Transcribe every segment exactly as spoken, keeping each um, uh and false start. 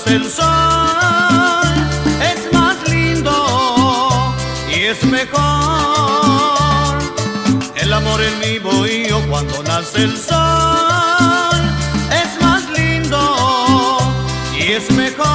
nace el sol es más lindo y es mejor. El amor en mi bohío cuando nace el sol es más lindo y es mejor.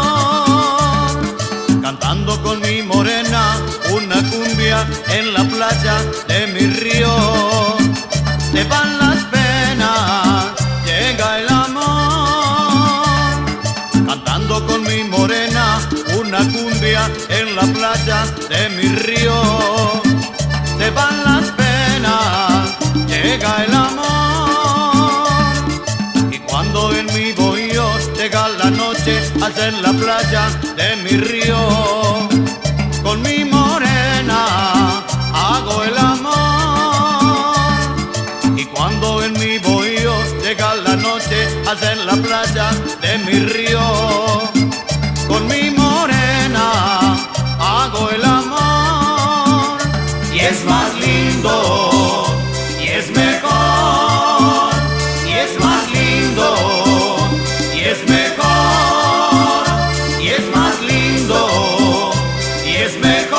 Cantando con mi morena una cumbia en la playa de mi río. Se van las penas, llega el amor. Cantando con mi morena una cumbia en la playa de mi río. Se van las penas, llega el amor. Y cuando en mi bohío llega la noche, allá en la playa de mi río, con mi morena hago el amor. Y cuando en mi bohío llega la noche, allá en la playa de mi río, con mi morena hago el amor. Y es más lindo, y es mejor, y es más lindo, y es mejor, y es más lindo, y es mejor.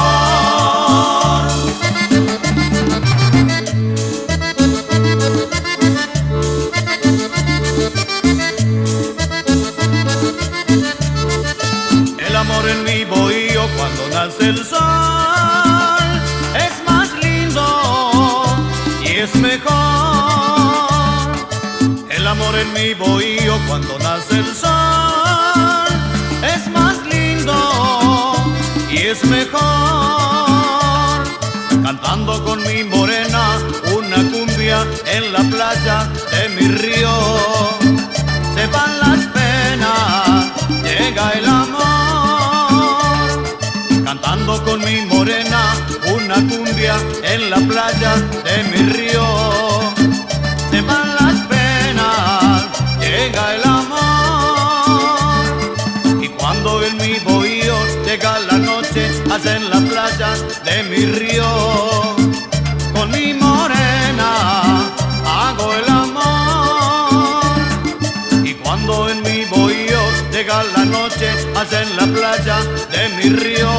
El amor en mi bohío cuando nace el sol es más lindo y es mejor. El amor en mi bohío cuando nace el sol es más lindo y es mejor. Cantando con mi morena una cumbia en la playa de mi río. Se van las penas, llega el amor. Cantando con mi morena una cumbia en la playa de mi río. Se van las penas, llega el amor. Y cuando en mi bohío llega la noche, allá en la playa de mi río, con mi morena hago el amor. Y cuando en mi bohío llega la noche, allá en la playa de mi río,